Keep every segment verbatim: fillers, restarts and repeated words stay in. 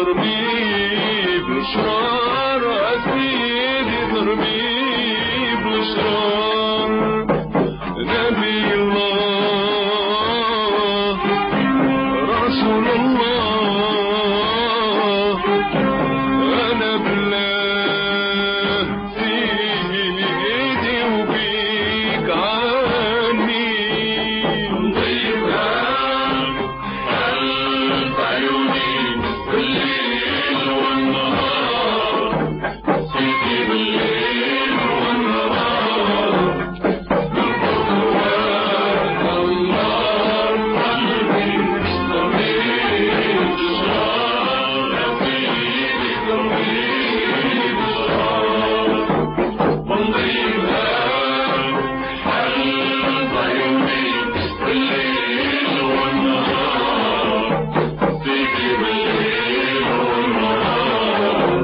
ضربي بشرار أسيدي ضربي بشرار نبي الله رسول الله أنا بالله في ايدي وبيك عني طيبها قلب عيوني بالليل والنهار سيدي بالليل والنهار بالخطوات الله قلبي ضمير شعر سيدي ضمير شعر بنضيبها قلب عيوني بالليل والنهار سيدي بالليل والنهار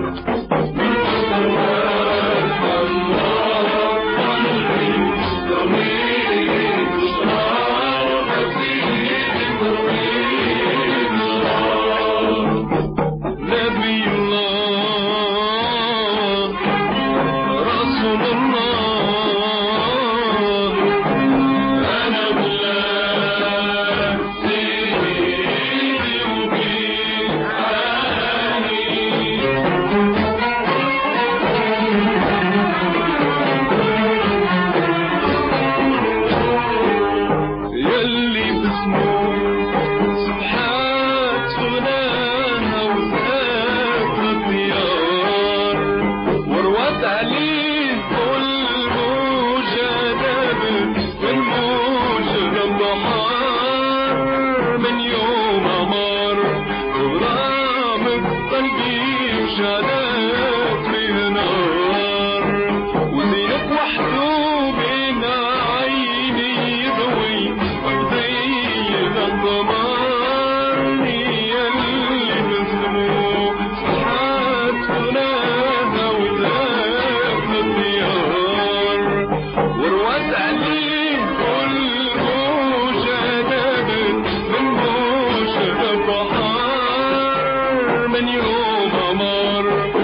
بالخطوات الله قلبي ضمير شعر سيدي ضمير شعر نبي الله رسول الله أنا بالله سيدي وبيك عني يلي باسمه سبحات غناها وزاد الديار وروت عليه كل موجة دابت من موجة البحار من يوم عمر غرامك قلبي وشعلات فيه نار وزينك وحده بين عيني يضوي وزين الضمان يلي باسمه سبحات غناها وزاد الديار وروت عليه كل موجة دابت من موجة البحار من يوم عمر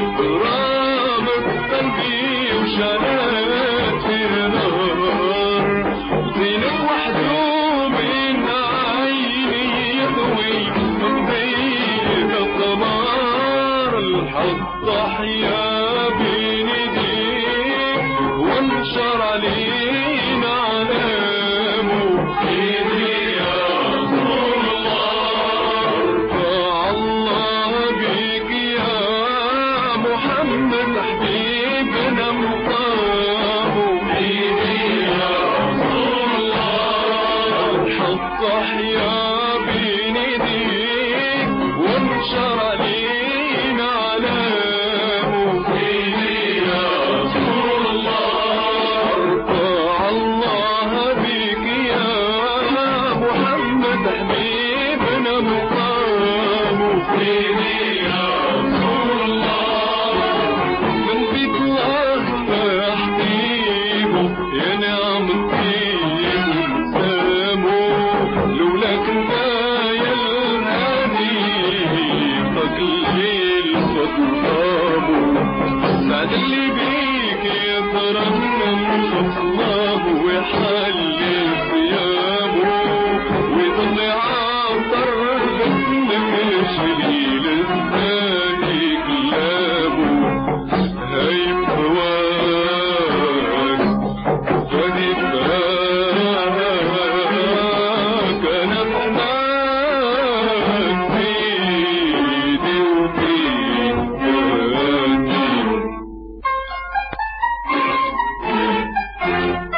غرامك قلبي وشعلات فيه نار وزينك وحده من عيني يضوي وزين القمر الحظ ضحية بين ايديك وانشر علينا علامه سيدي يا رسول الله ارفع الله بيك يا محمد حبيبنا مقامه سيدي يا رسول الله الحظ ضحية بين ايديك وانشر علينا علامه سيدي يا رسول الله ارفع الله بيك يا محمد حبيبنا مقامه سيدي يا رسول الله من بيت الله تحبيبه يا نعم الطيب وسامه لولاك انت يا الهادي تقليل فضلامه سعد اللي بيك يترنم فصلاه ويحلل ثيابه ويضل عطر باسمك شليل الثاني كلابه هايم هواك فادي فاك انا بحناك سيدي وبيك فادي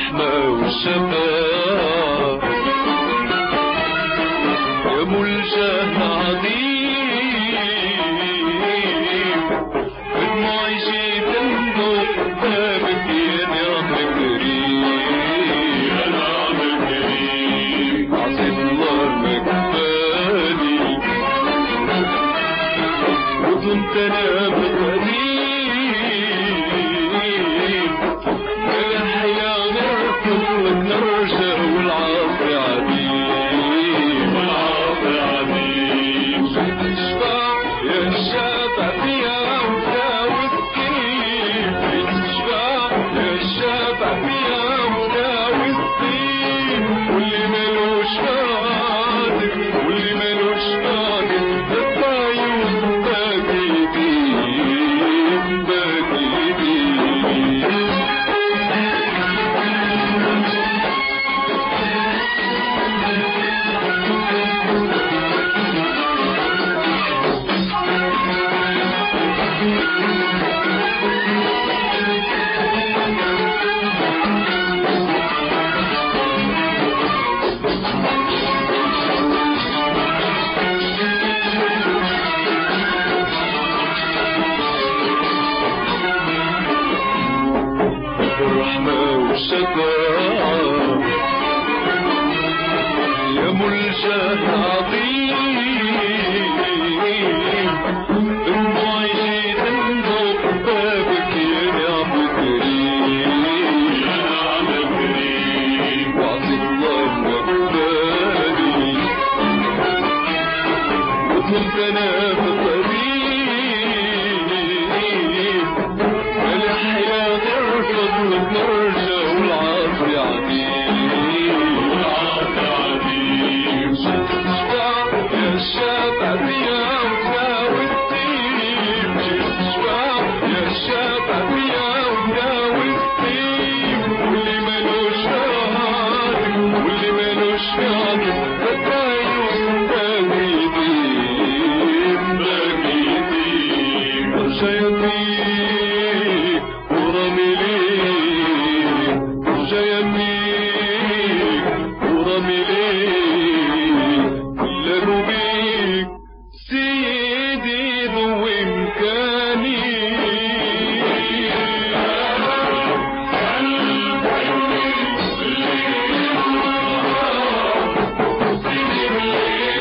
بالرحمة والشفاء يا ملجأ عظيم بدموعي جيت انظر بابك يا نعم كريم يا نعم كريم عظيم الله مكفاني وكنت انا بقديم يا حيا نركض نرجع والعافية عديم والعافية عديم تشفى يا الشافع فيها وداوي الطيب تشفى يا الشافع فيها وداوي الطيب واللي ملوش قادر واللي ملوش قادر الطايوس باقي بيه باقي بيه بالرحمة والشفاء يا ملجأ عظيم دموعي جيت انظر بابك يا نعم كريم يا نعم كريم وعظيم الله مقبالي وكنت انا بقريب الحياة ترفض نرجع والعافية عديم والعافية عديم تشفى يا الشافع فيها وداوي الطيب تشفى يا الشافع فيها وداوي الطيب واللي ملوش قادر واللي ملوش قادر الطايوس باقي يديم باقي يديم الشياطين